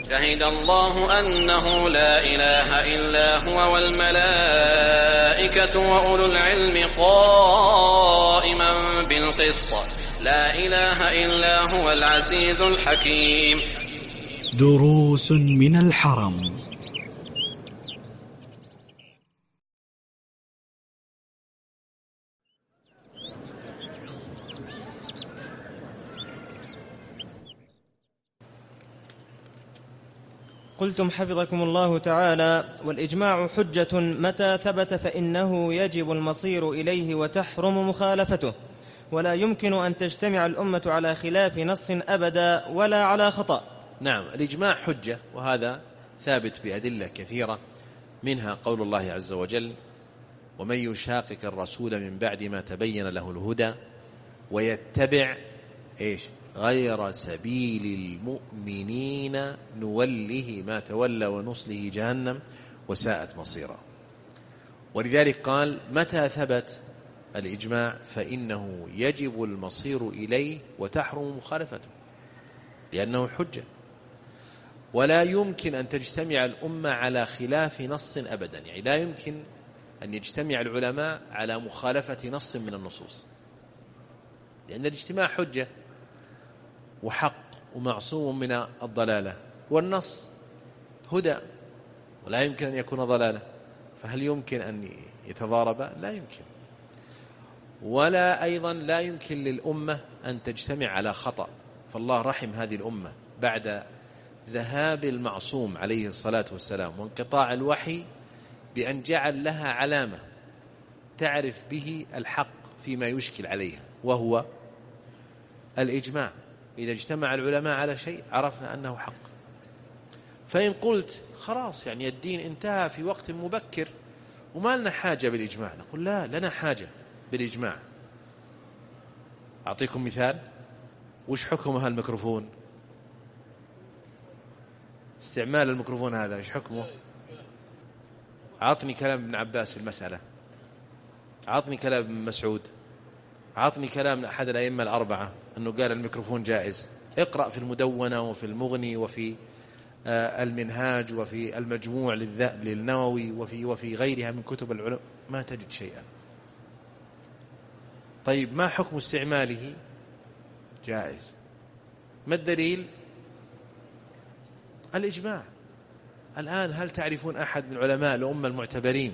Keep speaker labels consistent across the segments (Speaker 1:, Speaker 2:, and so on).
Speaker 1: شهد الله أنه لا إله إلا هو والملائكة وأولو العلم قائما بالقسط لا إله إلا هو العزيز الحكيم.
Speaker 2: دروس من الحرم.
Speaker 3: قلتم حفظكم الله تعالى: والإجماع حجة متى ثبت فإنه يجب المصير إليه وتحرم مخالفته، ولا يمكن أن تجتمع الأمة على خلاف نص أبدا ولا على خطأ.
Speaker 4: نعم، الإجماع حجة، وهذا ثابت بأدلة كثيرة، منها قول الله عز وجل: ومن يشاقق الرسول من بعد ما تبين له الهدى ويتبع غير سبيل المؤمنين نوله ما تولى ونصله جهنم وساءت مصيرا. ولذلك قال: متى ثبت الإجماع فإنه يجب المصير إليه وتحرم مخالفته، لأنه حجة، ولا يمكن أن تجتمع الأمة على خلاف نص أبدا. يعني لا يمكن أن يجتمع العلماء على مخالفة نص من النصوص، لأن الاجتماع حجة وحق ومعصوم من الضلالة، والنص هدى ولا يمكن أن يكون ضلالة، فهل يمكن أن يتضاربا؟ لا يمكن. ولا أيضا لا يمكن للأمة أن تجتمع على خطأ، فالله رحم هذه الأمة بعد ذهاب المعصوم عليه الصلاة والسلام وانقطاع الوحي بأن جعل لها علامة تعرف به الحق فيما يشكل عليها، وهو الإجماع. إذا اجتمع العلماء على شيء عرفنا أنه حق. فإن قلت خلاص يعني الدين انتهى في وقت مبكر وما لنا حاجة بالإجماع، نقول لا، لنا حاجة بالإجماع. أعطيكم مثال. وش حكم هالميكروفون؟ استعمال الميكروفون هذا ايش حكمه؟ عطني كلام ابن عباس في المسألة، عطني كلام ابن مسعود، عطني كلام أحد الأئمة الأربعة أنه قال الميكروفون جائز. اقرأ في المدونة وفي المغني وفي المنهاج وفي المجموع للنووي وفي غيرها من كتب العلماء، ما تجد شيئا. طيب ما حكم استعماله؟ جائز. ما الدليل؟ الإجماع. الآن هل تعرفون أحد من علماء الأمة المعتبرين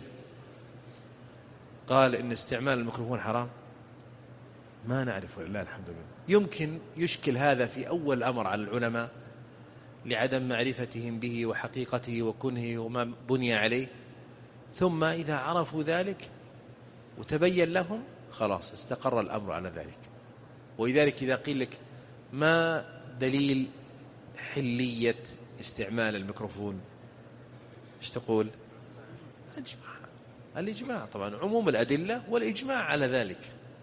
Speaker 4: قال إن استعمال الميكروفون حرام؟ ما نعرف، ولله الحمد لله. يمكن يشكل هذا في أول الأمر على العلماء لعدم معرفتهم به وحقيقته وكنه وما بني عليه، ثم إذا عرفوا ذلك وتبين لهم خلاص استقر الأمر على ذلك. ولذلك إذا قيل لك ما دليل حلية استعمال الميكروفون، ايش تقول؟ الإجماع طبعا، عموم الأدلة والإجماع على ذلك.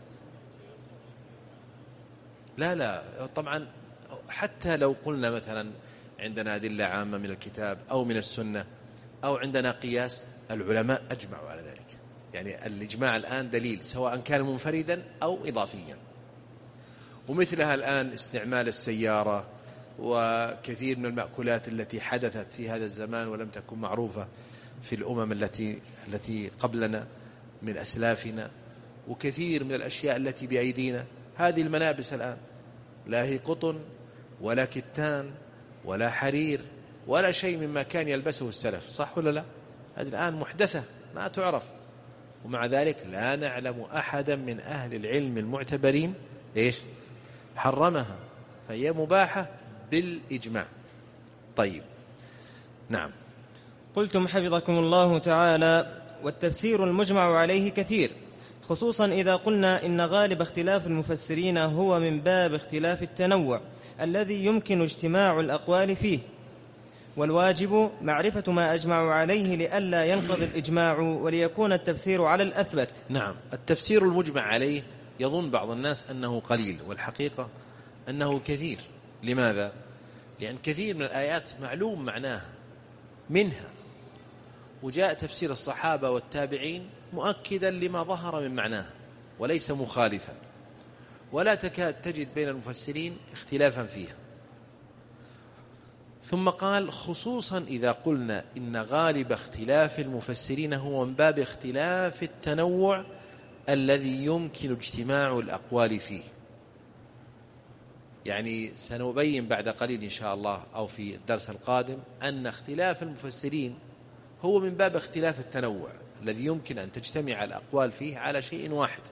Speaker 4: لا طبعا، حتى لو قلنا مثلا عندنا أدلة عامة من الكتاب أو من السنة أو عندنا قياس، العلماء أجمعوا على ذلك. يعني الإجماع الآن دليل سواء كان منفردا أو إضافيا. ومثلها الآن استعمال السيارة وكثير من المأكولات التي حدثت في هذا الزمان ولم تكن معروفة في الأمم التي قبلنا من أسلافنا، وكثير من الأشياء التي بأيدينا. هذه الملابس الآن لا هي قطن ولا كتان ولا حرير ولا شيء مما كان يلبسه السلف، صح ولا لا؟ هذه الآن محدثة ما تعرف، ومع ذلك لا نعلم أحدا من أهل العلم المعتبرين حرمها، فهي مباحة بالإجماع. طيب، نعم.
Speaker 3: قلتم حفظكم الله تعالى: والتفسير المجمع عليه كثير، خصوصا إذا قلنا إن غالب اختلاف المفسرين هو من باب اختلاف التنوع الذي يمكن اجتماع الأقوال فيه، والواجب معرفة ما أجمعوا عليه لئلا ينقضي الإجماع وليكون التفسير على الأثبت.
Speaker 4: نعم، التفسير المجمع عليه يظن بعض الناس أنه قليل، والحقيقة أنه كثير. لماذا؟ لأن كثير من الآيات معلوم معناها منها، وجاء تفسير الصحابة والتابعين مؤكدا لما ظهر من معناه وليس مخالفا، ولا تكاد تجد بين المفسرين اختلافا فيها. ثم قال خصوصا إذا قلنا إن غالب اختلاف المفسرين هو من باب اختلاف التنوع الذي يمكن اجتماع الأقوال فيه. يعني سنبين بعد قليل إن شاء الله أو في الدرس القادم أن اختلاف المفسرين هو من باب اختلاف التنوع الذي يمكن أن تجتمع الأقوال فيه على شيء واحد.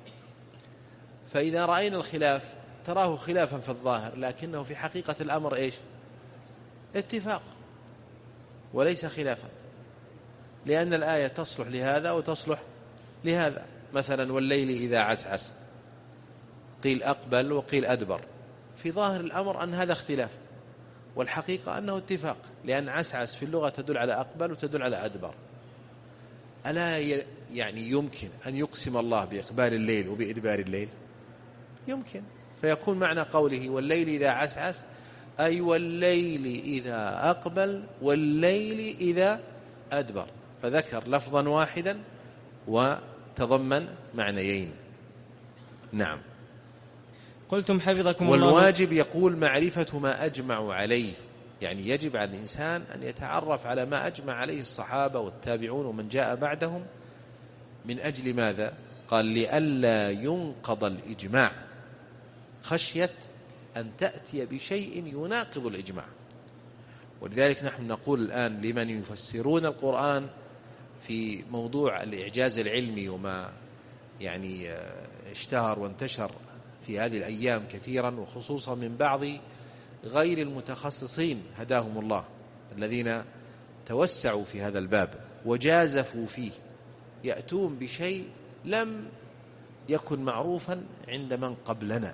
Speaker 4: فإذا رأينا الخلاف تراه خلافا في الظاهر، لكنه في حقيقة الأمر إيش؟ اتفاق وليس خلافا، لأن الآية تصلح لهذا وتصلح لهذا. مثلا والليل إذا عسعس قيل أقبل وقيل أدبر، في ظاهر الأمر أن هذا اختلاف، والحقيقة أنه اتفاق، لأن عسعس في اللغة تدل على أقبل وتدل على أدبر. ألا يعني يمكن أن يقسم الله بإقبال الليل وبإدبار الليل؟ يمكن، فيكون معنى قوله والليل إذا عسعس أي والليل إذا أقبل والليل إذا أدبر، فذكر لفظا واحدا وتضمن معنيين. نعم.
Speaker 3: قلتم حفظكم الله.
Speaker 4: والواجب يقول معرفة ما أجمع عليه، يعني يجب على الإنسان أن يتعرف على ما أجمع عليه الصحابة والتابعون ومن جاء بعدهم. من أجل ماذا؟ قال لئلا ينقض الإجماع، خشية أن تأتي بشيء يناقض الإجماع. ولذلك نحن نقول الآن لمن يفسرون القرآن في موضوع الإعجاز العلمي وما يعني اشتهر وانتشر في هذه الأيام كثيرا، وخصوصا من بعض غير المتخصصين هداهم الله الذين توسعوا في هذا الباب وجازفوا فيه، يأتون بشيء لم يكن معروفا عند من قبلنا،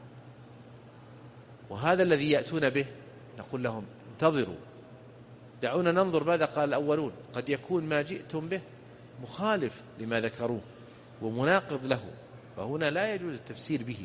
Speaker 4: وهذا الذي يأتون به نقول لهم انتظروا، دعونا ننظر ماذا قال الأولون، قد يكون ما جئتم به مخالف لما ذكروه ومناقض له، فهنا لا يجوز التفسير به.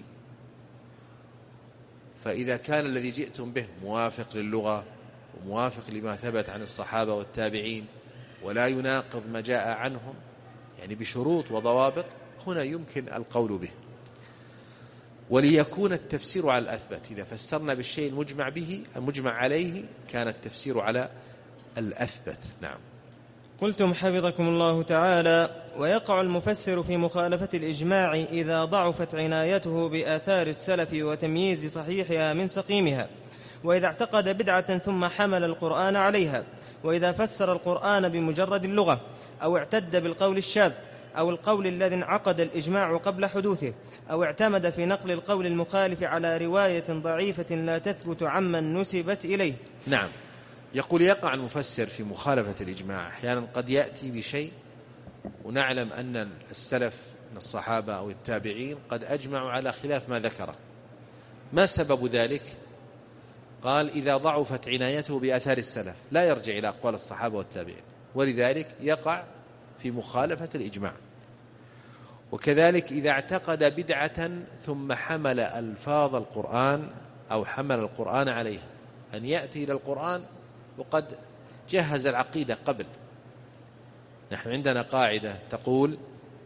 Speaker 4: فإذا كان الذي جئتم به موافق للغة وموافق لما ثبت عن الصحابة والتابعين ولا يناقض ما جاء عنهم يعني بشروط وضوابط، هنا يمكن القول به. وليكون التفسير على الأثبت، إذا فسرنا بالشيء المجمع به المجمع عليه كان التفسير على الأثبت. نعم.
Speaker 3: قلتم حفظكم الله تعالى ويقع المفسر في مخالفة الإجماع إذا ضعفت عنايته بآثار السلف وتمييز صحيحها من سقيمها، وإذا اعتقد بدعة ثم حمل القرآن عليها، وإذا فسر القرآن بمجرد اللغة، أو اعتد بالقول الشاذ أو القول الذي انعقد الإجماع قبل حدوثه، أو اعتمد في نقل القول المخالف على رواية ضعيفة لا تثبت عمن نسبت إليه.
Speaker 4: نعم. يقول يقع المفسر في مخالفة الإجماع، أحيانا قد يأتي بشيء ونعلم أن السلف من الصحابة أو التابعين قد أجمعوا على خلاف ما ذكره. ما سبب ذلك؟ قال إذا ضعفت عنايته بآثار السلف لا يرجع إلى أقوال الصحابة والتابعين، ولذلك يقع في مخالفة الإجماع. وكذلك إذا اعتقد بدعة ثم حمل ألفاظ القرآن أو حمل القرآن عليها، أن يأتي إلى القرآن وقد جهز العقيدة قبل. نحن عندنا قاعدة تقول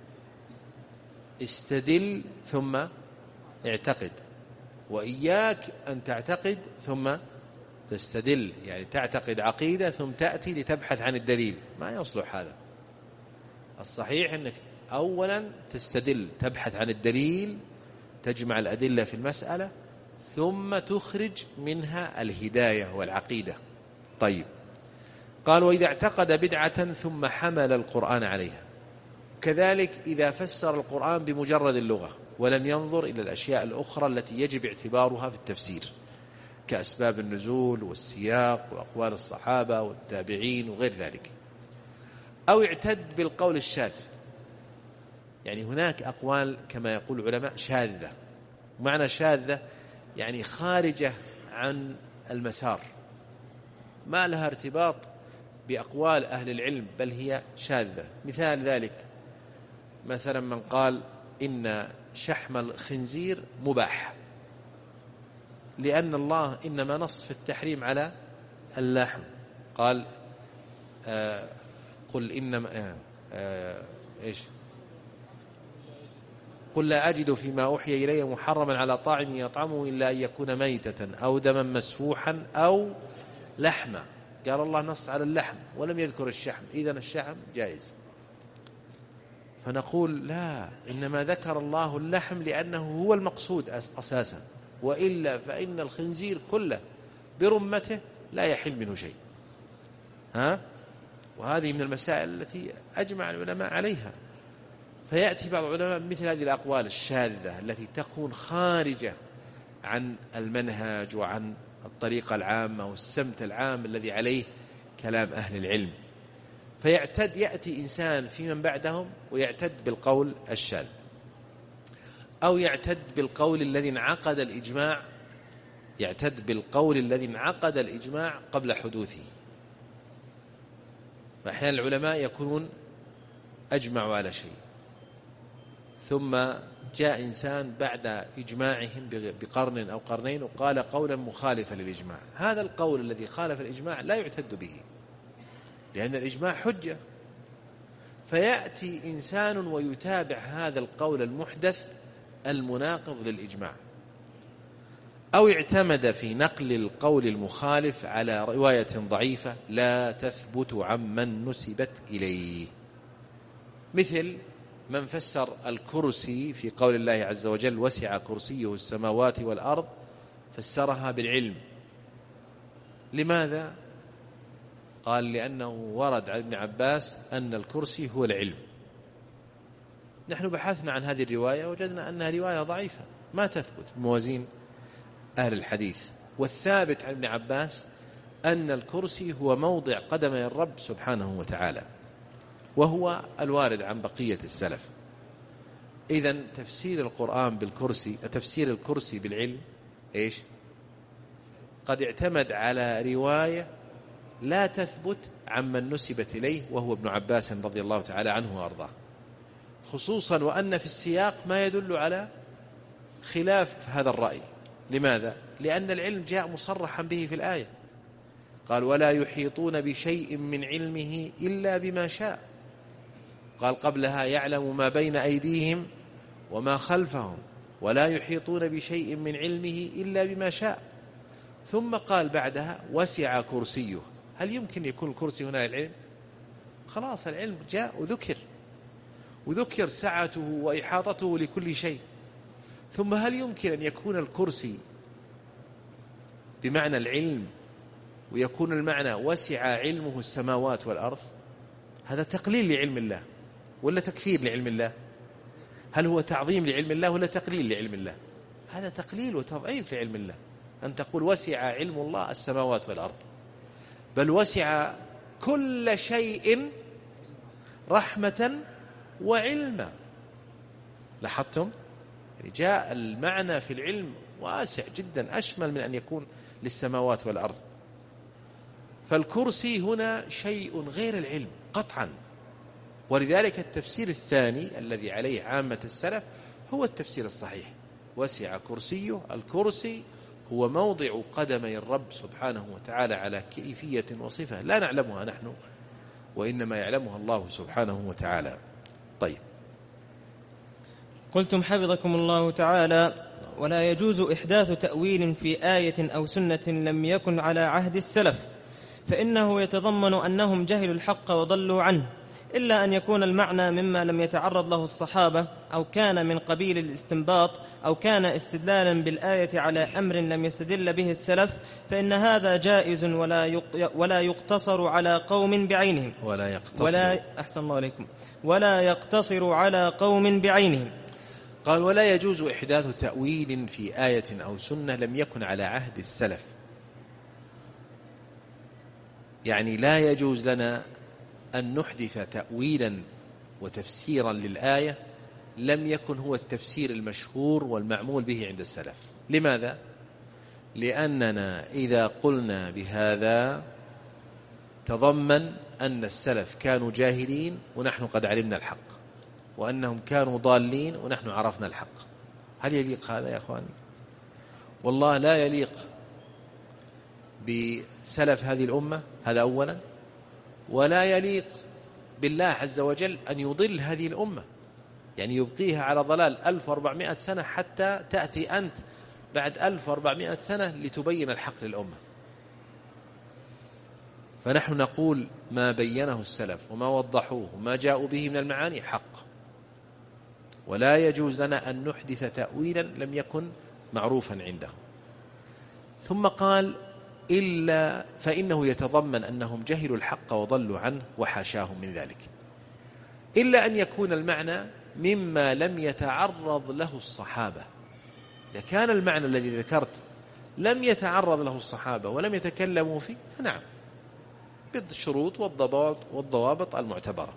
Speaker 4: استدل ثم اعتقد، وإياك أن تعتقد ثم تستدل، يعني تعتقد عقيدة ثم تأتي لتبحث عن الدليل، ما يصلح هذا. الصحيح أنك أولا تستدل، تبحث عن الدليل، تجمع الأدلة في المسألة، ثم تخرج منها الهداية والعقيدة. طيب، قال وإذا اعتقد بدعة ثم حمل القرآن عليها، كذلك إذا فسر القرآن بمجرد اللغة ولم ينظر إلى الأشياء الأخرى التي يجب اعتبارها في التفسير كأسباب النزول والسياق وأقوال الصحابة والتابعين وغير ذلك، أو اعتد بالقول الشاذ. يعني هناك أقوال كما يقول العلماء شاذة، معنى شاذة يعني خارجة عن المسار، ما لها ارتباط بأقوال أهل العلم، بل هي شاذة. مثال ذلك مثلا من قال إن شحم الخنزير مباح لأن الله إنما نص في التحريم على اللحم، قال قل إنما إيش قل لا أجد فيما أوحي إلي محرما على طاعم يطعمه إلا أن يكون ميتة أو دما مسفوحا أو لحمة، قال الله نص على اللحم ولم يذكر الشحم، إذن الشحم جائز. فنقول لا، إنما ذكر الله اللحم لأنه هو المقصود أساسا، وإلا فإن الخنزير كله برمته لا يحل منه شيء. وهذه من المسائل التي أجمع العلماء عليها. فيأتي بعض العلماء مثل هذه الأقوال الشاذة التي تكون خارجة عن المنهج وعن الطريقة العامة والسمت العام الذي عليه كلام أهل العلم، يأتي إنسان في من بعدهم ويعتد بالقول الشاذ، أو يعتد بالقول الذي انعقد الإجماع قبل حدوثه. فأحيانا العلماء يكونون أجمعوا على شيء، ثم جاء إنسان بعد إجماعهم بقرن أو قرنين وقال قولا مخالفا للإجماع. هذا القول الذي خالف الإجماع لا يعتد به، لأن الإجماع حجة. فيأتي إنسان ويتابع هذا القول المحدث المناقض للإجماع، أو اعتمد في نقل القول المخالف على رواية ضعيفة لا تثبت عمن نسبت إليه، مثل من فسر الكرسي في قول الله عز وجل وسع كرسيه السماوات والأرض، فسرها بالعلم. لماذا؟ قال لأنه ورد عن ابن عباس أن الكرسي هو العلم. نحن بحثنا عن هذه الرواية وجدنا أنها رواية ضعيفة ما تثبت بموازين أهل الحديث. والثابت عن ابن عباس أن الكرسي هو موضع قدمي الرب سبحانه وتعالى، وهو الوارد عن بقية السلف. إذن تفسير القرآن بالكرسي، تفسير الكرسي بالعلم إيش؟ قد اعتمد على رواية لا تثبت عمن نسبت إليه وهو ابن عباس رضي الله تعالى عنه وأرضاه، خصوصا وأن في السياق ما يدل على خلاف هذا الرأي. لماذا؟ لأن العلم جاء مصرحا به في الآية، قال ولا يحيطون بشيء من علمه إلا بما شاء. قال قبلها يعلم ما بين أيديهم وما خلفهم ولا يحيطون بشيء من علمه إلا بما شاء. ثم قال بعدها وسع كرسيه. هل يمكن يكون الكرسي هنا العلم؟ خلاص العلم جاء وذكر سعته وإحاطته لكل شيء. ثم هل يمكن أن يكون الكرسي بمعنى العلم ويكون المعنى وسع علمه السماوات والأرض؟ هذا تقليل لعلم الله ولا تكفير لعلم الله؟ هل هو تعظيم لعلم الله ولا تقليل لعلم الله؟ هذا تقليل وتضعيف لعلم الله أن تقول وسع علم الله السماوات والأرض، بل وسع كل شيء رحمة وعلما. لاحظتم؟ يعني جاء المعنى في العلم واسع جدا، أشمل من أن يكون للسماوات والأرض. فالكرسي هنا شيء غير العلم قطعا. ولذلك التفسير الثاني الذي عليه عامة السلف هو التفسير الصحيح، وسع كرسيه. الكرسي هو موضع قدمي الرب سبحانه وتعالى على كيفية وصفة لا نعلمها نحن، وإنما يعلمها الله سبحانه وتعالى. طيب،
Speaker 3: قلتم حفظكم الله تعالى ولا يجوز إحداث تأويل في آية أو سنة لم يكن على عهد السلف، فإنه يتضمن أنهم جهلوا الحق وضلوا عنه، إلا أن يكون المعنى مما لم يتعرض له الصحابة، أو كان من قبيل الاستنباط، أو كان استدلالا بالآية على أمر لم يستدل به السلف، فإن هذا جائز ولا يقتصر على قوم بعينهم ولا يقتصر على قوم بعينهم.
Speaker 4: قال ولا يجوز إحداث تأويل في آية أو سنة لم يكن على عهد السلف، يعني لا يجوز لنا أن نحدث تأويلا وتفسيرا للآية لم يكن هو التفسير المشهور والمعمول به عند السلف. لماذا؟ لأننا إذا قلنا بهذا تضمن أن السلف كانوا جاهلين ونحن قد علمنا الحق، وأنهم كانوا ضالين ونحن عرفنا الحق. هل يليق هذا يا أخواني؟ والله لا يليق بسلف هذه الأمة، هذا أولا. ولا يليق بالله عز وجل أن يضل هذه الأمة، يعني يبقيها على ضلال 1400 سنة حتى تأتي أنت بعد 1400 سنة لتبين الحق للأمة. فنحن نقول ما بينه السلف وما وضحوه وما جاءوا به من المعاني حق، ولا يجوز لنا أن نحدث تأويلا لم يكن معروفا عندهم. ثم قال إلا فإنه يتضمن أنهم جهلوا الحق وضلوا عنه وحاشاهم من ذلك، إلا أن يكون المعنى مما لم يتعرض له الصحابة. إذا كان المعنى الذي ذكرت لم يتعرض له الصحابة ولم يتكلموا فيه فنعم بالشروط والضوابط المعتبرة،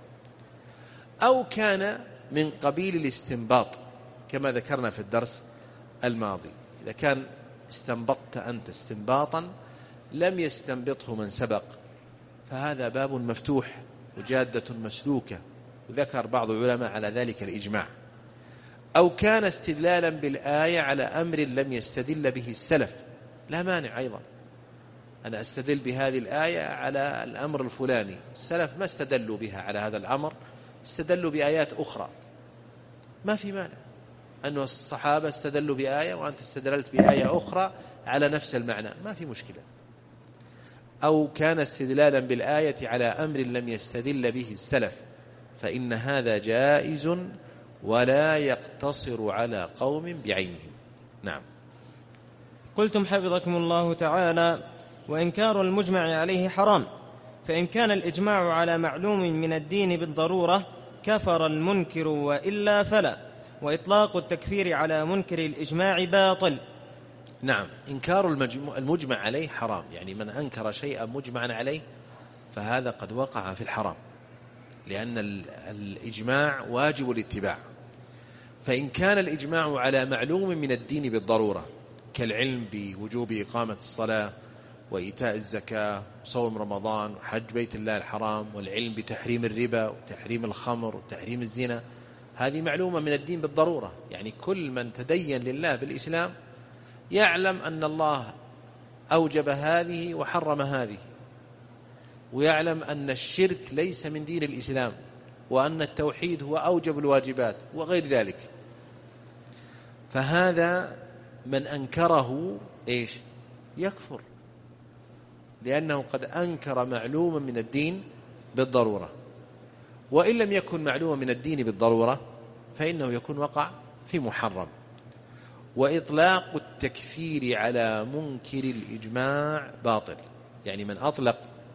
Speaker 4: أو كان من قبيل الاستنباط كما ذكرنا في الدرس الماضي. إذا كان استنبطت أنت استنباطا لم يستنبطه من سبق فهذا باب مفتوح وجادة مسلوكة، وذكر بعض العلماء على ذلك الإجماع. أو كان استدلالا بالآية على أمر لم يستدل به السلف، لا مانع أيضا أنا أستدل بهذه الآية على الأمر الفلاني، السلف ما استدلوا بها على هذا الأمر، استدلوا بآيات أخرى، ما في مانع أن الصحابة استدلوا بآية وأنت استدللت بآية أخرى على نفس المعنى، ما في مشكلة. أو كان استدلالا بالآية على أمر لم يستدل به السلف فإن هذا جائز ولا يقتصر على قوم بعينهم. نعم.
Speaker 3: قلتم حفظكم الله تعالى: وإنكار المجمع عليه حرام، فإن كان الإجماع على معلوم من الدين بالضرورة كفر المنكر وإلا فلا، وإطلاق التكفير على منكر الإجماع باطل.
Speaker 4: نعم، إنكار المجمع عليه حرام، يعني من أنكر شيئا مجمعا عليه فهذا قد وقع في الحرام، لأن الإجماع واجب الاتباع. فإن كان الإجماع على معلوم من الدين بالضرورة كالعلم بوجوب إقامة الصلاة وإيتاء الزكاة وصوم رمضان وحج بيت الله الحرام والعلم بتحريم الربا وتحريم الخمر وتحريم الزنا، هذه معلومة من الدين بالضرورة. يعني كل من تدين لله بالإسلام يعلم أن الله أوجب هذه وحرم هذه، ويعلم أن الشرك ليس من دين الإسلام، وأن التوحيد هو أوجب الواجبات وغير ذلك. فهذا من أنكره إيش؟ يكفر، لأنه قد أنكر معلوما من الدين بالضرورة. وإن لم يكن معلوما من الدين بالضرورة فإنه يكون وقع في محرم. وإطلاق التكفير على منكر الإجماع باطل، يعني من أطلق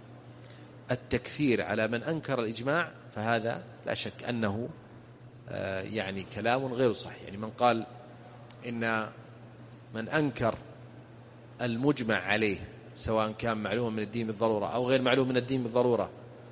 Speaker 4: التكفير على من أنكر الإجماع فهذا لا شك أنه يعني كلام غير صحيح. يعني من قال إن من أنكر المجمع عليه سواء كان معلوم من الدين بالضرورة أو غير معلوم من الدين بالضرورة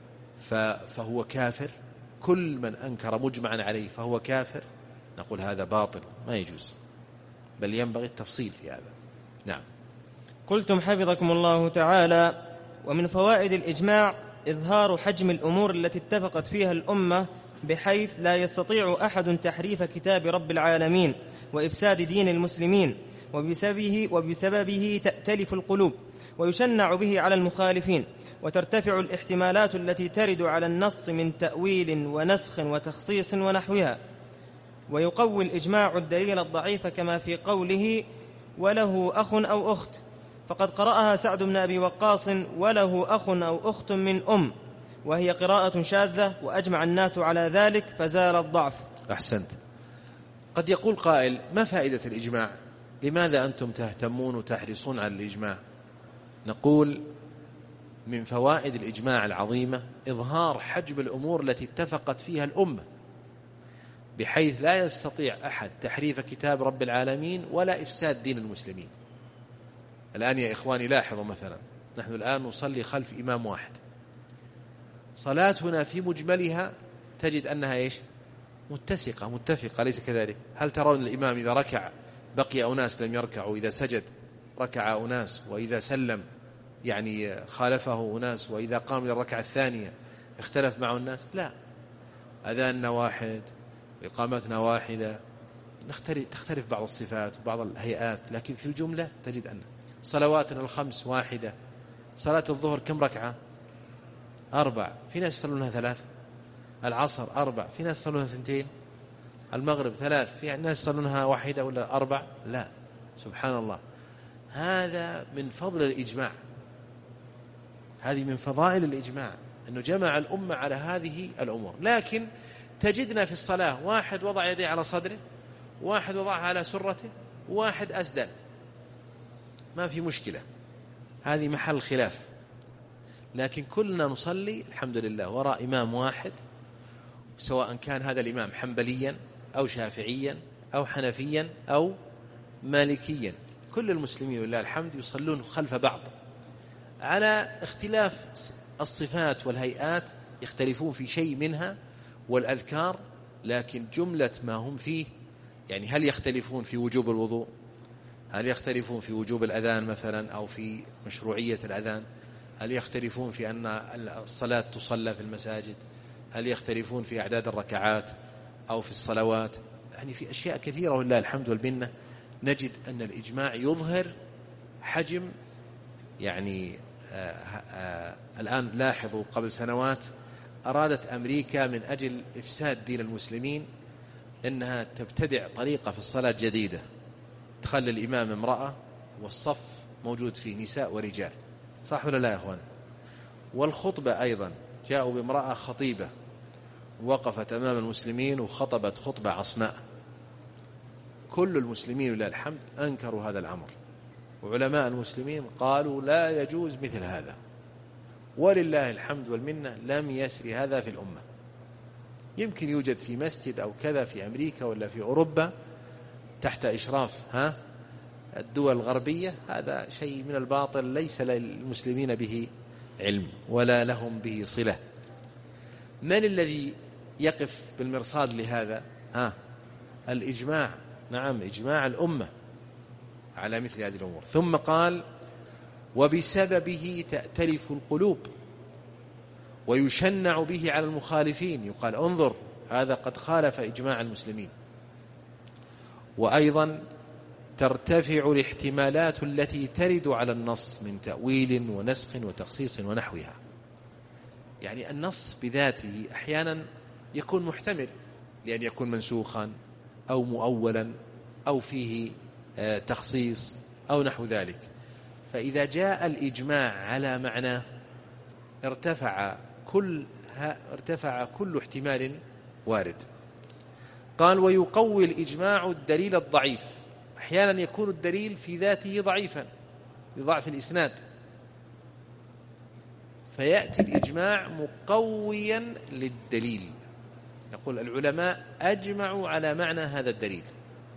Speaker 4: فهو كافر، كل من أنكر مجمعا عليه فهو كافر، نقول هذا باطل ما يجوز، بل ينبغي التفصيل في هذا. نعم.
Speaker 3: قلتم حفظكم الله تعالى: ومن فوائد الإجماع إظهار حجم الأمور التي اتفقت فيها الأمة بحيث لا يستطيع أحد تحريف كتاب رب العالمين وإفساد دين المسلمين، وبسببه تأتلف القلوب ويشنع به على المخالفين، وترتفع الاحتمالات التي ترد على النص من تأويل ونسخ وتخصيص ونحوها. ويقوي الإجماع الدليل الضعيف كما في قوله: وله أخ أو أخت، فقد قرأها سعد بن أبي وقاص: وله أخ أو أخت من وهي قراءة شاذة وأجمع الناس على ذلك فزال الضعف.
Speaker 4: أحسنت. قد يقول قائل: ما فائدة الإجماع؟ لماذا أنتم تهتمون وتحرصون على الإجماع؟ نقول من فوائد الإجماع العظيمة إظهار حجم الأمور التي اتفقت فيها الأمة بحيث لا يستطيع أحد تحريف كتاب رب العالمين ولا إفساد دين المسلمين. الآن يا إخواني لاحظوا مثلا نحن الآن نصلي خلف إمام واحد، صلاتنا في مجملها تجد أنها إيش؟ متفقة، ليس كذلك؟ هل ترون الإمام إذا ركع بقي أناس لم يركعوا، إذا سجد ركع أناس، وإذا سلم يعني خالفه أناس، وإذا قام للركعة الثانية اختلف معه الناس؟ لا، أذاننا واحد، إقامتنا واحدة، تختلف بعض الصفات وبعض الهيئات، لكن في الجملة تجد أن صلواتنا الخمس واحدة. صلاة الظهر كم ركعة؟ 4، في ناس يصلونها 3. العصر 4، في ناس يصلونها 2. المغرب 3، في ناس يصلونها 1 ولا 4. لا، سبحان الله، هذا من فضل الإجماع، هذه من فضائل الإجماع أنه جمع الأمة على هذه الأمور. لكن تجدنا في الصلاة واحد وضع يديه على صدره، واحد وضعها على سرته، واحد أسدل، ما في مشكلة، هذه محل خلاف. لكن كلنا نصلي الحمد لله وراء إمام واحد، سواء كان هذا الإمام حنبليا أو شافعيا أو حنفيا أو مالكيا، كل المسلمين ولله الحمد يصلون خلف بعض على اختلاف الصفات والهيئات، يختلفون في شيء منها والأذكار، لكن جملة ما هم فيه يعني هل يختلفون في وجوب الوضوء؟ هل يختلفون في وجوب الأذان مثلا أو في مشروعية الأذان؟ هل يختلفون في أن الصلاة تصلى في المساجد؟ هل يختلفون في أعداد الركعات أو في الصلوات؟ يعني في أشياء كثيرة ولله الحمد والمنة. نجد أن الإجماع يظهر حجم يعني الآن لاحظوا قبل سنوات أرادت أمريكا من أجل إفساد دين المسلمين أنها تبتدع طريقة في الصلاة جديدة، تخلي الإمام امرأة والصف موجود فيه نساء ورجال، صح ولا لا يا أخوان؟ والخطبة أيضا جاءوا بامرأة خطيبة وقفت أمام المسلمين وخطبت خطبة عصماء. كل المسلمين ولله الحمد أنكروا هذا الأمر، وعلماء المسلمين قالوا لا يجوز مثل هذا، ولله الحمد والمنة لم يسري هذا في الأمة. يمكن يوجد في مسجد أو كذا في أمريكا ولا في أوروبا تحت إشراف الدول الغربية، هذا شيء من الباطل ليس للمسلمين به علم ولا لهم به صلة. من الذي يقف بالمرصاد لهذا؟ الإجماع، نعم إجماع الأمة على مثل هذه الأمور. ثم قال وبسببه تأتلف القلوب ويشنع به على المخالفين، يقال انظر هذا قد خالف إجماع المسلمين. وأيضا ترتفع الاحتمالات التي ترد على النص من تأويل ونسخ وتخصيص ونحوها. يعني النص بذاته أحيانا يكون محتمل لأن يكون منسوخا أو مؤولا أو فيه تخصيص أو نحو ذلك. فإذا جاء الإجماع على معناه ارتفع كل احتمال وارد. قال ويقوي الإجماع الدليل الضعيف، أحيانا يكون الدليل في ذاته ضعيفا لضعف الإسناد، فيأتي الإجماع مقويا للدليل. يقول العلماء أجمعوا على معنى هذا الدليل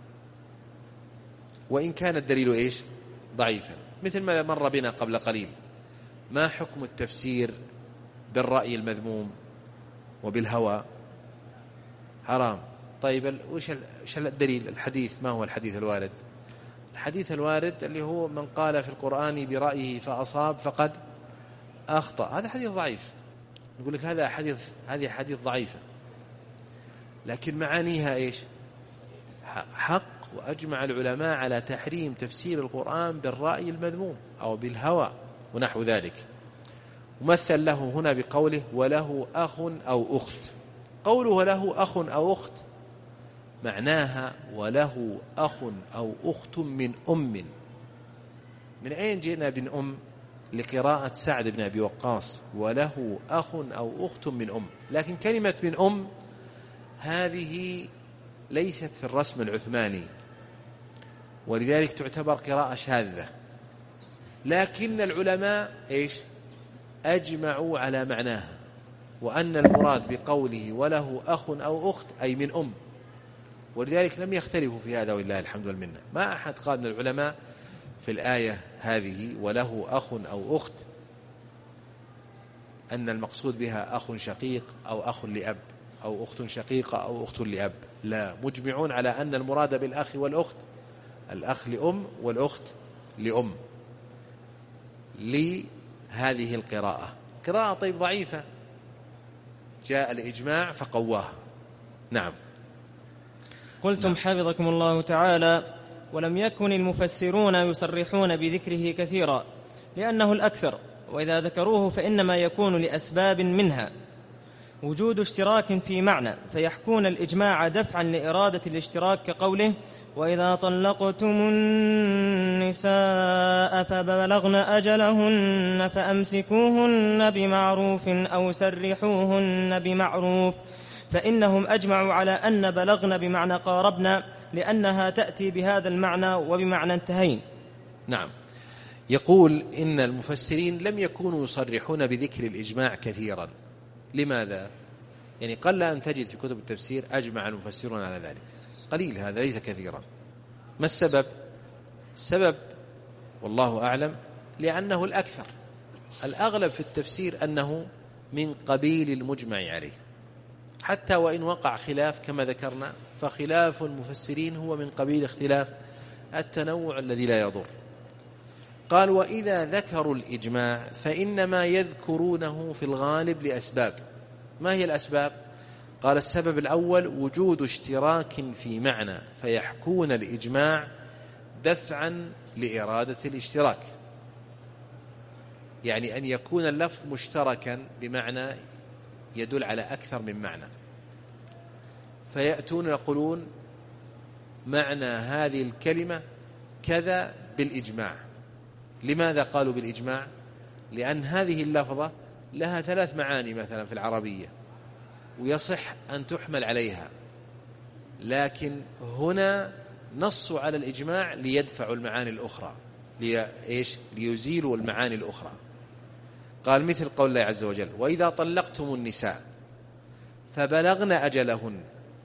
Speaker 4: وإن كان الدليل إيش؟ ضعيفا. مثل ما مر بنا قبل قليل، ما حكم التفسير بالرأي المذموم وبالهوى؟ حرام. طيب وش الدليل؟ الحديث، ما هو الحديث الوارد؟ الحديث الوارد اللي هو من قال في القرآن برأيه فأصاب فقد أخطأ، هذا حديث ضعيف. نقول لك هذه حديث ضعيفة، لكن معانيها إيش؟ حق. وأجمع العلماء على تحريم تفسير القرآن بالرأي المذموم أو بالهوى ونحو ذلك. ومثل له هنا بقوله وله أخ أو أخت. قوله وله أخ أو أخت معناها وله أخ أو أخت من أم. من أين جئنا بن أم؟ لقراءة سعد بن أبي وقاص وله أخ أو أخت من أم. لكن كلمة من أم هذه ليست في الرسم العثماني، ولذلك تعتبر قراءة شاذة. لكن العلماء إيش؟ أجمعوا على معناها، وأن المراد بقوله وله أخ أو أخت أي من أم، ولذلك لم يختلفوا في هذا ولله الحمد والمنة. ما أحد قال من العلماء في الآية هذه وله أخ أو أخت أن المقصود بها أخ شقيق أو أخ لأب أو أخت شقيقة أو أخت لأب، لا، مجمعون على أن المراد بالأخ والأخت الأخ لأم والأخت لأم لهذه القراءة. قراءة طيب ضعيفة، جاء الإجماع فقواها. نعم.
Speaker 3: قلتم حفظكم الله تعالى ولم يكن المفسرون يصرحون بذكره كثيرا لأنه الأكثر، وإذا ذكروه فإنما يكون لأسباب منها. وجود اشتراك في معنى فيحكون الإجماع دفعا لإرادة الاشتراك، كقوله: وإذا طلقتم النساء فبلغن أجلهن فأمسكوهن بمعروف أو سرحوهن بمعروف، فإنهم أجمعوا على أن بلغن بمعنى قاربنا، لأنها تأتي بهذا المعنى وبمعنى انتهين.
Speaker 4: نعم. يقول إن المفسرين لم يكونوا يصرحون بذكر الإجماع كثيرا. لماذا؟ يعني قل أن تجد في كتب التفسير أجمع المفسرون على ذلك، قليل، هذا ليس كثيرا. ما السبب؟ السبب والله أعلم لأنه الأكثر، الأغلب في التفسير أنه من قبيل المجمع عليه، حتى وإن وقع خلاف كما ذكرنا، فخلاف المفسرين هو من قبيل اختلاف التنوع الذي لا يضر. قال: وإذا ذكروا الإجماع فإنما يذكرونه في الغالب لأسباب. ما هي الأسباب؟ قال: السبب الأول وجود اشتراك في معنى فيحكون الإجماع دفعا لإرادة الاشتراك، يعني أن يكون اللفظ مشتركا بمعنى يدل على أكثر من معنى، فيأتون يقولون معنى هذه الكلمة كذا بالإجماع. لماذا قالوا بالإجماع؟ لأن هذه اللفظة لها 3 معاني مثلا في العربية ويصح أن تحمل عليها، لكن هنا نصوا على الإجماع ليدفعوا المعاني الأخرى، ليزيلوا المعاني الأخرى. قال: مثل قول الله عز وجل: وإذا طلقتم النساء فبلغن أجلهن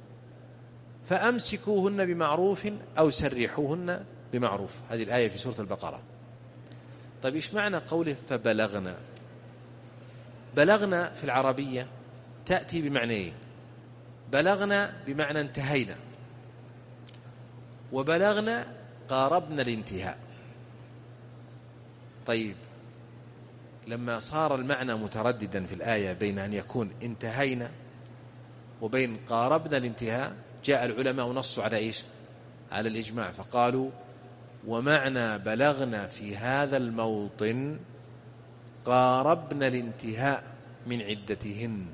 Speaker 4: فأمسكوهن بمعروف أو سرحوهن بمعروف. هذه الآية في سورة البقرة. طيب إيش معنى قوله فبلغنا؟ بلغنا في العربية تأتي بمعنيين: بلغنا بمعنى انتهينا، وبلغنا قاربنا الانتهاء. طيب لما صار المعنى مترددا في الآية بين أن يكون انتهينا وبين قاربنا الانتهاء، جاء العلماء ونصوا على إيش؟ على الإجماع، فقالوا: ومعنى بلغنا في هذا الموطن قاربنا الانتهاء من عدتهن.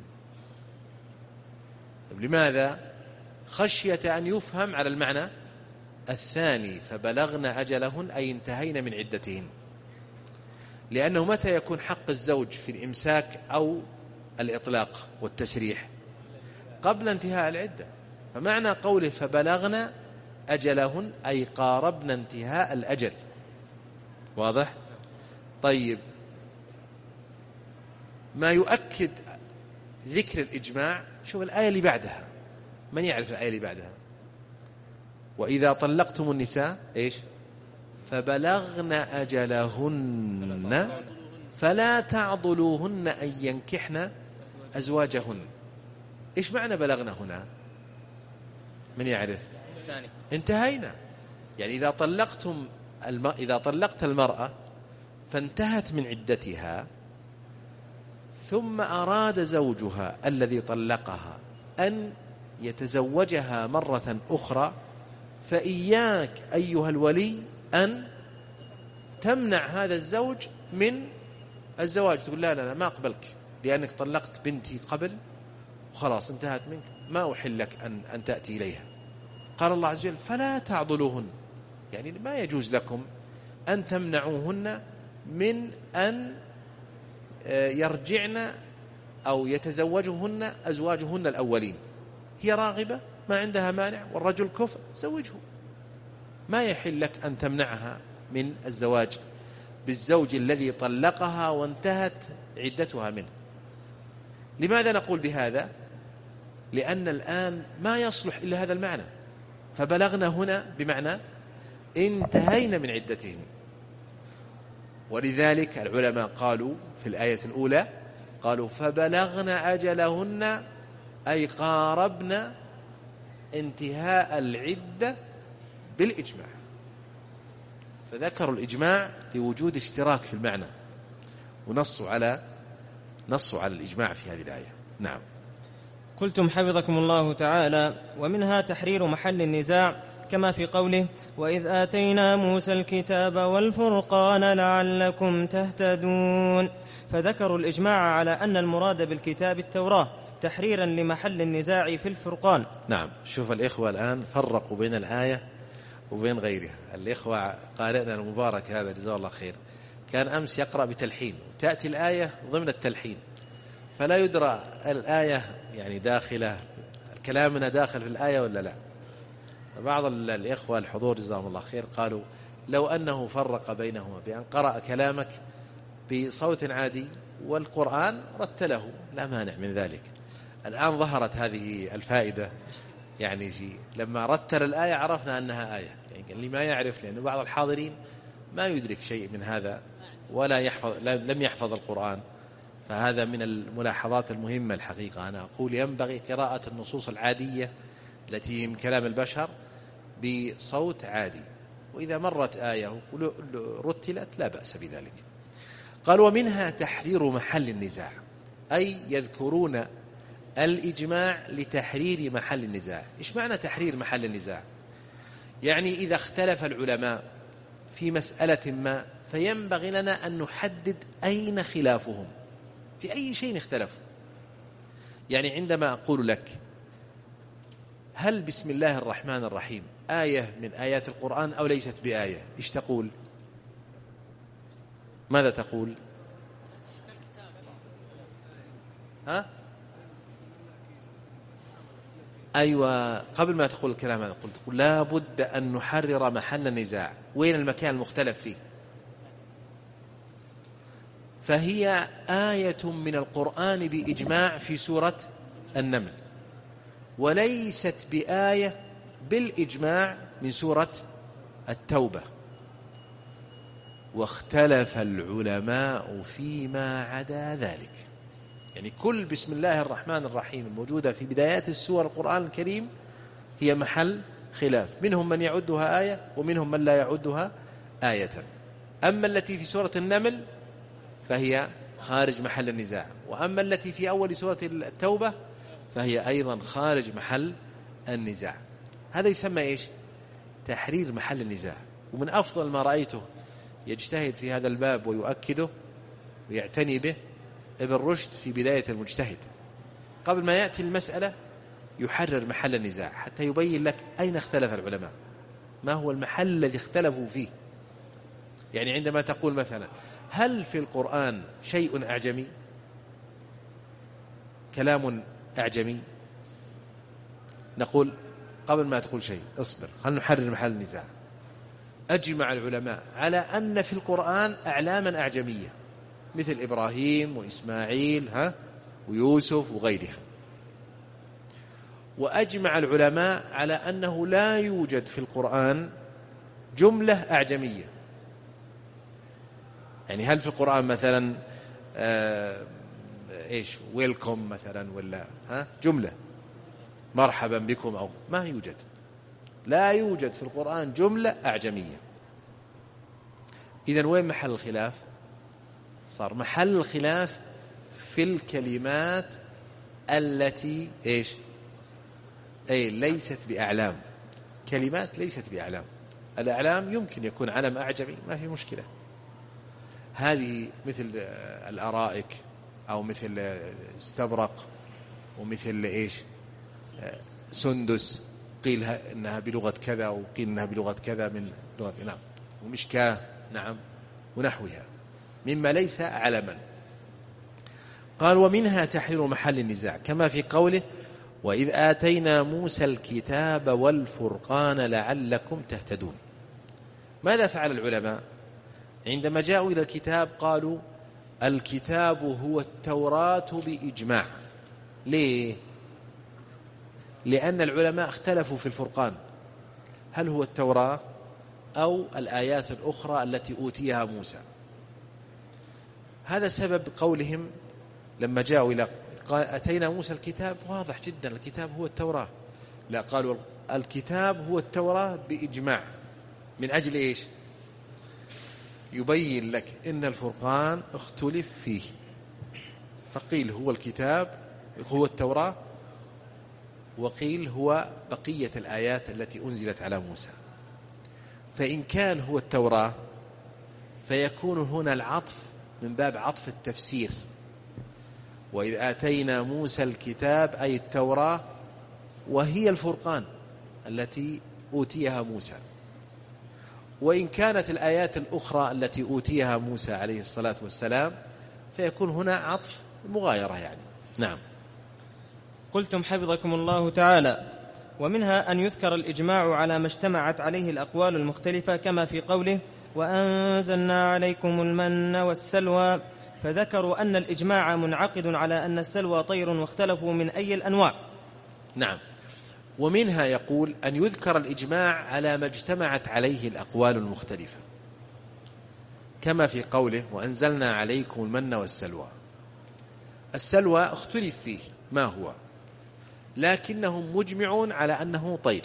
Speaker 4: لماذا؟ خشية أن يفهم على المعنى الثاني فبلغنا أجلهن أي انتهينا من عدتهن، لأنه متى يكون حق الزوج في الإمساك أو الإطلاق والتسريح؟ قبل انتهاء العدة. فمعنى قوله فبلغنا أجلهن أي قاربنا انتهاء الأجل. واضح؟ طيب ما يؤكد ذكر الإجماع، شوف الآية اللي بعدها، من يعرف الآية اللي بعدها؟ وإذا طلقتم النساء إيش؟ فبلغن أجلهن فلا تعضلوهن أن ينكحن أزواجهن. إيش معنى بلغنا هنا؟ من يعرف؟ انتهينا. يعني إذا طلقت المرأة فانتهت من عدتها ثم أراد زوجها الذي طلقها أن يتزوجها مرة أخرى، فإياك أيها الولي أن تمنع هذا الزوج من الزواج، تقول لا لا لا ما أقبلك لأنك طلقت بنتي قبل وخلاص انتهت منك، ما أحل لك أن تأتي إليها. قال الله عز وجل فلا تعضلوهن، يعني ما يجوز لكم أن تمنعوهن من أن يرجعن أو يتزوجهن أزواجهن الأولين. هي راغبة ما عندها مانع والرجل كفء، زوجه. ما يحل لك أن تمنعها من الزواج بالزوج الذي طلقها وانتهت عدتها منه. لماذا نقول بهذا؟ لأن الآن ما يصلح إلا هذا المعنى، فبلغنا هنا بمعنى انتهينا من عدتهن. ولذلك العلماء قالوا في الآية الأولى قالوا فبلغنا أجلهن أي قاربنا انتهاء العدة بالإجماع، فذكروا الإجماع لوجود اشتراك في المعنى ونصوا على الإجماع في هذه الآية. نعم.
Speaker 3: قلتم حفظكم الله تعالى: ومنها تحرير محل النزاع كما في قوله وإذ آتينا موسى الكتاب والفرقان لعلكم تهتدون. فذكروا الإجماع على أن المراد بالكتاب التوراة تحريرا لمحل النزاع في الفرقان.
Speaker 4: نعم، شوف الإخوة الآن فرقوا بين الآية وبين غيرها. الإخوة قارئنا المبارك هذا جزاه الله خير كان أمس يقرأ بتلحين، وتأتي الآية ضمن التلحين، فلا يدرى الآية يعني داخلة كلامنا داخل في الآية ولا لا. بعض الإخوة الحضور جزاهم الله خير قالوا لو أنه فرق بينهما بأن قرأ كلامك بصوت عادي والقرآن رتله لا مانع من ذلك. الآن ظهرت هذه الفائدة، يعني لما رتل الآية عرفنا أنها آية، يعني اللي ما يعرف، لأن بعض الحاضرين ما يدرك شيء من هذا ولا لم يحفظ القرآن، فهذا من الملاحظات المهمة الحقيقة. أنا أقول ينبغي قراءة النصوص العادية التي من كلام البشر بصوت عادي، وإذا مرت آية رتلت لا بأس بذلك. قال ومنها تحرير محل النزاع، أي يذكرون الإجماع لتحرير محل النزاع. إيش معنى تحرير محل النزاع؟ يعني إذا اختلف العلماء في مسألة ما فينبغي لنا أن نحدد أين خلافهم، في أي شيء اختلفوا. يعني عندما أقول لك هل بسم الله الرحمن الرحيم آية من آيات القرآن أو ليست بآية، إيش تقول؟ ماذا تقول؟ ها؟ أيوة، قبل ما تقول الكلام هذا تقول لا بد أن نحرر محل النزاع، وين المكان المختلف فيه. فهي آية من القرآن بإجماع في سورة النمل، وليست بآية بالإجماع من سورة التوبة. واختلف العلماء فيما عدا ذلك، يعني كل بسم الله الرحمن الرحيم الموجودة في بدايات السور القرآن الكريم هي محل خلاف، منهم من يعدها آية ومنهم من لا يعدها آية. أما التي في سورة النمل فهي خارج محل النزاع، وأما التي في أول سورة التوبة فهي أيضا خارج محل النزاع. هذا يسمى إيش؟ تحرير محل النزاع. ومن أفضل ما رأيته يجتهد في هذا الباب ويؤكده ويعتني به ابن رشد في بداية المجتهد، قبل ما يأتي المسألة يحرر محل النزاع حتى يبين لك أين اختلف العلماء، ما هو المحل الذي اختلفوا فيه. يعني عندما تقول مثلا هل في القرآن شيء أعجمي، كلام أعجمي، نقول قبل ما تقول شيء اصبر، خلنا نحرر محل النزاع. أجمع العلماء على أن في القرآن أعلاما أعجمية مثل إبراهيم وإسماعيل ويوسف وغيرها. وأجمع العلماء على أنه لا يوجد في القرآن جملة أعجمية. يعني هل في القرآن مثلا إيش ويلكم مثلا، ولا جملة مرحبا بكم، أو ما يوجد، لا يوجد في القرآن جملة أعجمية. إذن وين محل الخلاف؟ صار محل الخلاف في الكلمات التي إيش ليست بأعلام. كلمات ليست بأعلام. الأعلام يمكن يكون علم أعجمي ما في مشكلة، هذه مثل الأرائك أو مثل استبرق ومثل إيش سندس، قيل إنها بلغة كذا وقيل إنها بلغة كذا من لغة نعم، ومشكاة نعم ونحوها مما ليس علما. قال ومنها تحرير محل النزاع كما في قوله وإذ آتينا موسى الكتاب والفرقان لعلكم تهتدون. ماذا فعل العلماء عندما جاءوا إلى الكتاب؟ قالوا الكتاب هو التوراة بإجماع. ليه؟ لأن العلماء اختلفوا في الفرقان، هل هو التوراة أو الآيات الأخرى التي أوتيها موسى. هذا سبب قولهم لما جاءوا إلى أتينا موسى الكتاب، واضح جدا الكتاب هو التوراة. لا، قالوا الكتاب هو التوراة بإجماع. من أجل إيش؟ يبين لك إن الفرقان اختلف فيه، فقيل هو الكتاب هو التوراة وقيل هو بقية الآيات التي أنزلت على موسى. فإن كان هو التوراة فيكون هنا العطف من باب عطف التفسير، وإذ آتينا موسى الكتاب أي التوراة وهي الفرقان التي أوتيها موسى. وإن كانت الآيات الأخرى التي أوتيها موسى عليه الصلاة والسلام فيكون هنا عطف مغايرة يعني. نعم.
Speaker 3: قلتم حفظكم الله تعالى: ومنها أن يذكر الإجماع على ما اجتمعت عليه الأقوال المختلفة، كما في قوله: وأنزلنا عليكم المن والسلوى، فذكروا أن الإجماع منعقد على أن السلوى طير، واختلفوا من أي الأنواع.
Speaker 4: نعم. ومنها يقول أن يذكر الإجماع على ما اجتمعت عليه الأقوال المختلفة، كما في قوله: وأنزلنا عليكم المن والسلوى. السلوى اختلف فيه ما هو، لكنهم مجمعون على أنه طير.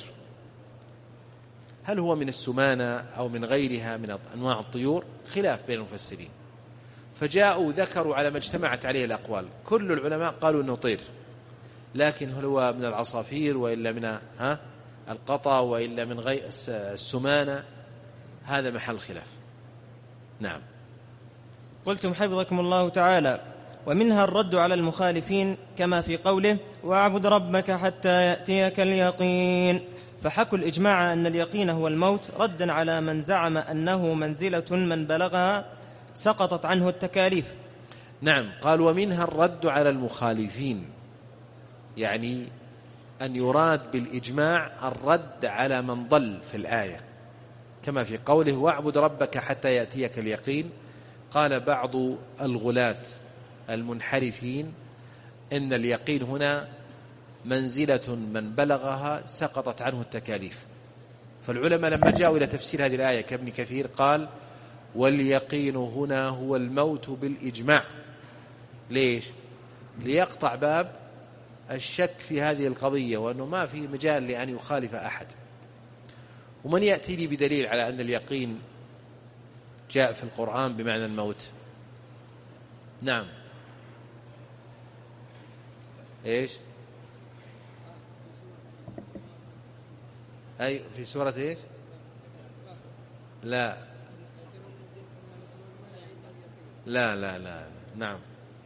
Speaker 4: هل هو من السمانة أو من غيرها من أنواع الطيور؟ خلاف بين المفسرين. فجاءوا ذكروا على ما اجتمعت عليه الأقوال. كل العلماء قالوا أنه طير، لكن هل هو من العصافير وإلا من القطا وإلا من غير السمانة؟ هذا محل خلاف. نعم.
Speaker 3: قلتم حفظكم الله تعالى: ومنها الرد على المخالفين، كما في قوله: واعبد ربك حتى يأتيك اليقين، فحكوا الإجماع أن اليقين هو الموت، ردا على من زعم أنه منزلة من بلغها سقطت عنه التكاليف.
Speaker 4: نعم. قال: ومنها الرد على المخالفين، يعني أن يراد بالإجماع الرد على من ضل في الآية، كما في قوله: واعبد ربك حتى يأتيك اليقين. قال بعض الغلاة المنحرفين إن اليقين هنا منزلة من بلغها سقطت عنه التكاليف. فالعلماء لما جاءوا إلى تفسير هذه الآية كابن كثير قال: واليقين هنا هو الموت بالإجماع. ليش؟ ليقطع باب الشك في هذه القضية، وأنه ما في مجال لأن يخالف أحد. ومن يأتي لي بدليل على أن اليقين جاء في القرآن بمعنى الموت؟ نعم. إيش؟ أي في سورة إيش؟ لا لا لا لا. نعم.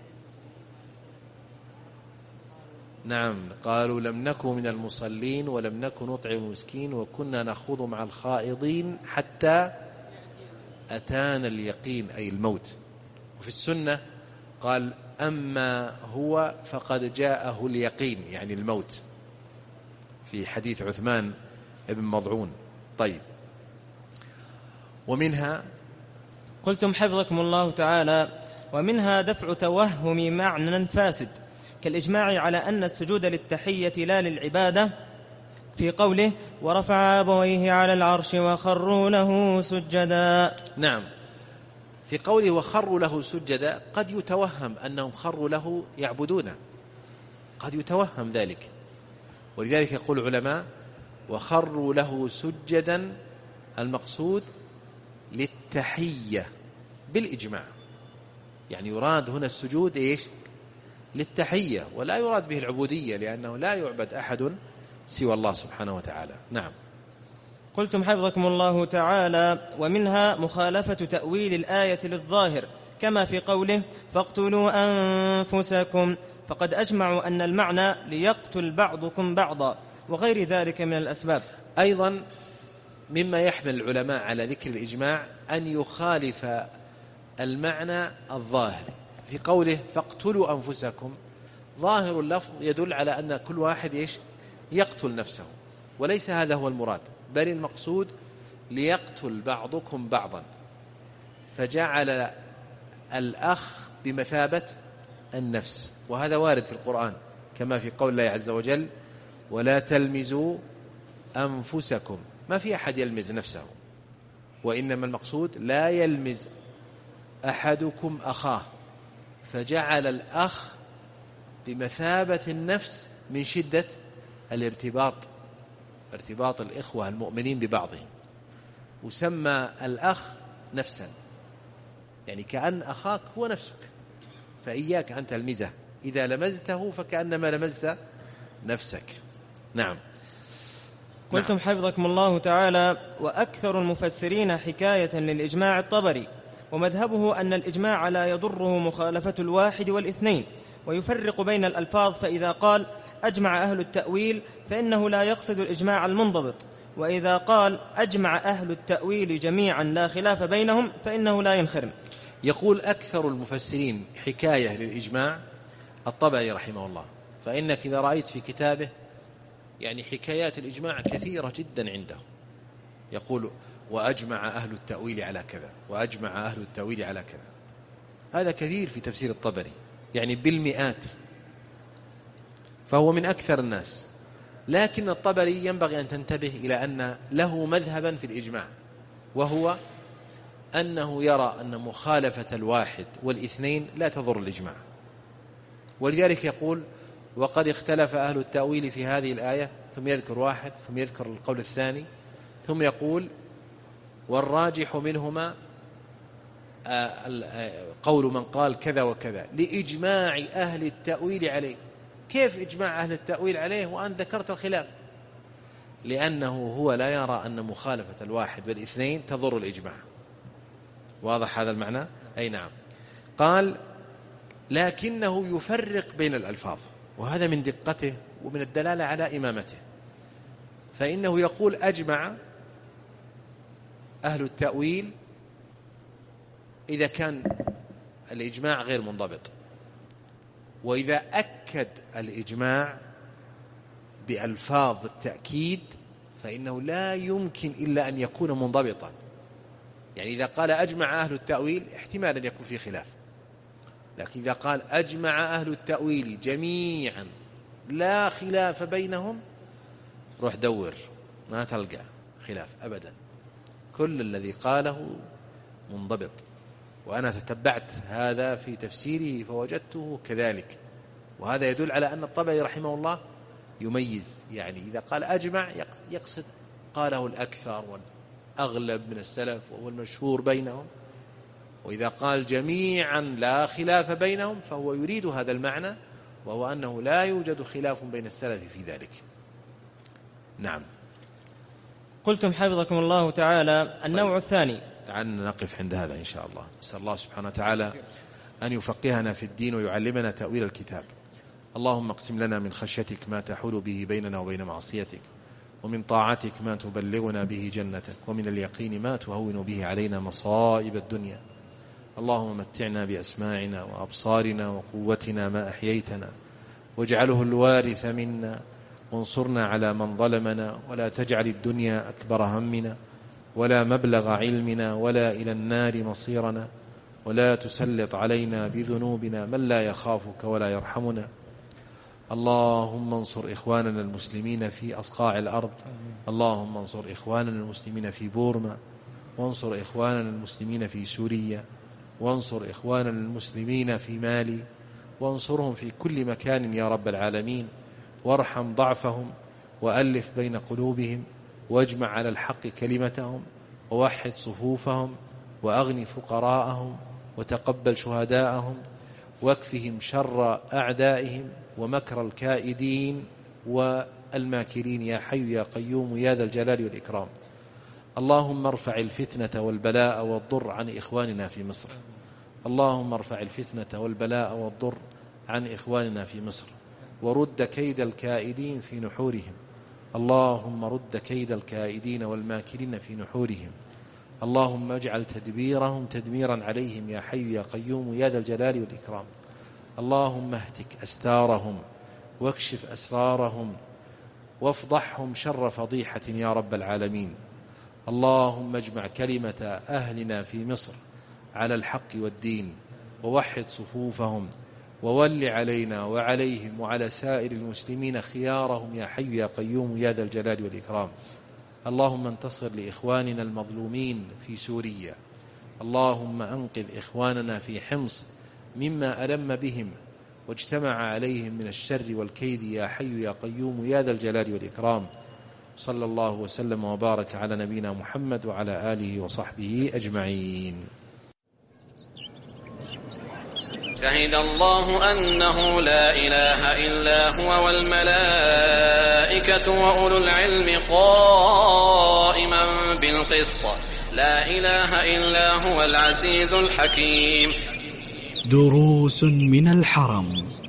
Speaker 4: نعم. قالوا: لم نكن من المصلين ولم نكن نطعم المسكين وكنا نخوض مع الخائضين حتى أتانا اليقين، أي الموت. وفي السنة قال: أما هو فقد جاءه اليقين، يعني الموت، في حديث عثمان بن مضعون. طيب. ومنها
Speaker 3: قلتم حفظكم الله تعالى: ومنها دفع توهم معنى فاسد، كالإجماع على أن السجود للتحية لا للعبادة، في قوله: ورفع أبويه على العرش وخروا له سجدا.
Speaker 4: نعم. في قوله وخروا له سجدا قد يتوهم أنهم خروا له يعبدونه، قد يتوهم ذلك، ولذلك يقول العلماء: وخروا له سجدا المقصود للتحية بالإجماع، يعني يراد هنا السجود إيش؟ للتحية، ولا يراد به العبودية، لأنه لا يعبد أحد سوى الله سبحانه وتعالى. نعم.
Speaker 3: قلتم حفظكم الله تعالى: ومنها مخالفة تأويل الآية للظاهر، كما في قوله: فاقتلوا أنفسكم، فقد أجمعوا أن المعنى ليقتل بعضكم بعضا، وغير ذلك من الأسباب.
Speaker 4: أيضا مما يحمل العلماء على ذكر الإجماع أن يخالف المعنى الظاهر. في قوله فاقتلوا أنفسكم، ظاهر اللفظ يدل على أن كل واحد يقتل نفسه، وليس هذا هو المراد، بل المقصود ليقتل بعضكم بعضا، فجعل الأخ بمثابة النفس، وهذا وارد في القرآن، كما في قول الله عز وجل: ولا تلمزوا أنفسكم. ما في أحد يلمز نفسه، وإنما المقصود لا يلمز أحدكم أخاه، فجعل الأخ بمثابة النفس من شدة ارتباط الإخوة المؤمنين ببعضهم، وسمى الأخ نفسا، يعني كأن أخاك هو نفسك، فإياك أن تلمزه، إذا لمزته فكأنما لمزت نفسك. نعم.
Speaker 3: قلتم حفظكم الله تعالى: وأكثر المفسرين حكاية للإجماع الطبري، ومذهبه أن الإجماع لا يضره مخالفة الواحد والاثنين، ويفرق بين الألفاظ، فإذا قال أجمع أهل التأويل فإنه لا يقصد الإجماع المنضبط، وإذا قال أجمع أهل التأويل جميعا لا خلاف بينهم فإنه لا ينخرم.
Speaker 4: يقول أكثر المفسرين حكاية للإجماع الطبري رحمه الله، فإنك إذا رأيت في كتابه يعني حكايات الإجماع كثيرة جدا عنده، يقول وأجمع أهل التأويل على كذا، وأجمع أهل التأويل على كذا. هذا كثير في تفسير الطبري، يعني بالمئات، فهو من أكثر الناس. لكن الطبري ينبغي أن تنتبه إلى أن له مذهبا في الإجماع، وهو أنه يرى أن مخالفة الواحد والاثنين لا تضر الإجماع، ولذلك يقول وقد اختلف أهل التأويل في هذه الآية، ثم يذكر واحد، ثم يذكر القول الثاني، ثم يقول والراجح منهما قول من قال كذا وكذا لإجماع أهل التأويل عليه. كيف إجماع أهل التأويل عليه وأن ذكرت الخلاف؟ لأنه هو لا يرى أن مخالفة الواحد والاثنين تضر الإجماع. واضح هذا المعنى؟ أي نعم. قال لكنه يفرق بين الألفاظ، وهذا من دقته ومن الدلالة على إمامته، فإنه يقول أجمع أهل التأويل إذا كان الإجماع غير منضبط، وإذا أكد الإجماع بألفاظ التأكيد فإنه لا يمكن إلا أن يكون منضبطا. يعني إذا قال أجمع أهل التأويل احتمال أن يكون فيه خلاف، لكن إذا قال أجمع أهل التأويل جميعا لا خلاف بينهم، روح دور ما تلقى خلاف أبدا، كل الذي قاله منضبط. وأنا تتبعت هذا في تفسيره فوجدته كذلك، وهذا يدل على أن الطبري رحمه الله يميز، يعني إذا قال أجمع يقصد قاله الأكثر والأغلب من السلف وهو المشهور بينهم، وإذا قال جميعا لا خلاف بينهم فهو يريد هذا المعنى، وهو أنه لا يوجد خلاف بين السلف في ذلك. نعم.
Speaker 3: قلتم حفظكم الله تعالى النوع الثاني.
Speaker 4: لعلنا نقف عند هذا إن شاء الله. نسأل الله سبحانه وتعالى أن يفقهنا في الدين ويعلمنا تأويل الكتاب. اللهم اقسم لنا من خشيتك ما تحول به بيننا وبين معصيتك، ومن طاعتك ما تبلغنا به جنتك، ومن اليقين ما تهون به علينا مصائب الدنيا. اللهم متعنا بأسماعنا وأبصارنا وقوتنا ما أحييتنا، واجعله الوارث منا، وانصرنا على من ظلمنا، ولا تجعل الدنيا أكبر همنا ولا مبلغ علمنا ولا إلى النار مصيرنا، ولا تسلط علينا بذنوبنا من لا يخافك ولا يرحمنا. اللهم انصر إخواننا المسلمين في أصقاع الأرض، اللهم انصر إخواننا المسلمين في بورما، وانصر إخواننا المسلمين في سوريا، وانصر إخواننا المسلمين في مالي، وانصرهم في كل مكان يا رب العالمين، وارحم ضعفهم، وألف بين قلوبهم، واجمع على الحق كلمتهم، ووحد صفوفهم، وأغن فقراءهم، وتقبل شهداءهم، واكفهم شر أعدائهم ومكر الكائدين والماكرين يا حي يا قيوم يا ذا الجلال والإكرام. اللهم ارفع الفتنة والبلاء والضر عن إخواننا في مصر، اللهم ارفع الفتنة والبلاء والضر عن إخواننا في مصر، ورد كيد الكائدين في نحورهم، اللهم رد كيد الكائدين والماكرين في نحورهم، اللهم اجعل تدبيرهم تدميرا عليهم يا حي يا قيوم يا ذا الجلال والإكرام. اللهم اهتك أستارهم واكشف أسرارهم وافضحهم شر فضيحة يا رب العالمين. اللهم اجمع كلمة أهلنا في مصر على الحق والدين، ووحد صفوفهم، وول علينا وعليهم وعلى سائر المسلمين خيارهم يا حي يا قيوم يا ذا الجلال والإكرام. اللهم انتصر لإخواننا المظلومين في سوريا، اللهم أنقذ إخواننا في حمص مما ألم بهم واجتمع عليهم من الشر والكيد يا حي يا قيوم يا ذا الجلال والإكرام. صلى الله وسلم وبارك على نبينا محمد وعلى آله وصحبه أجمعين.
Speaker 1: شهد الله أنه لا إله إلا هو والملائكة والملائكة وأولو العلم قائما بالقسط لا إله إلا هو العزيز الحكيم.
Speaker 2: دروس من الحرم.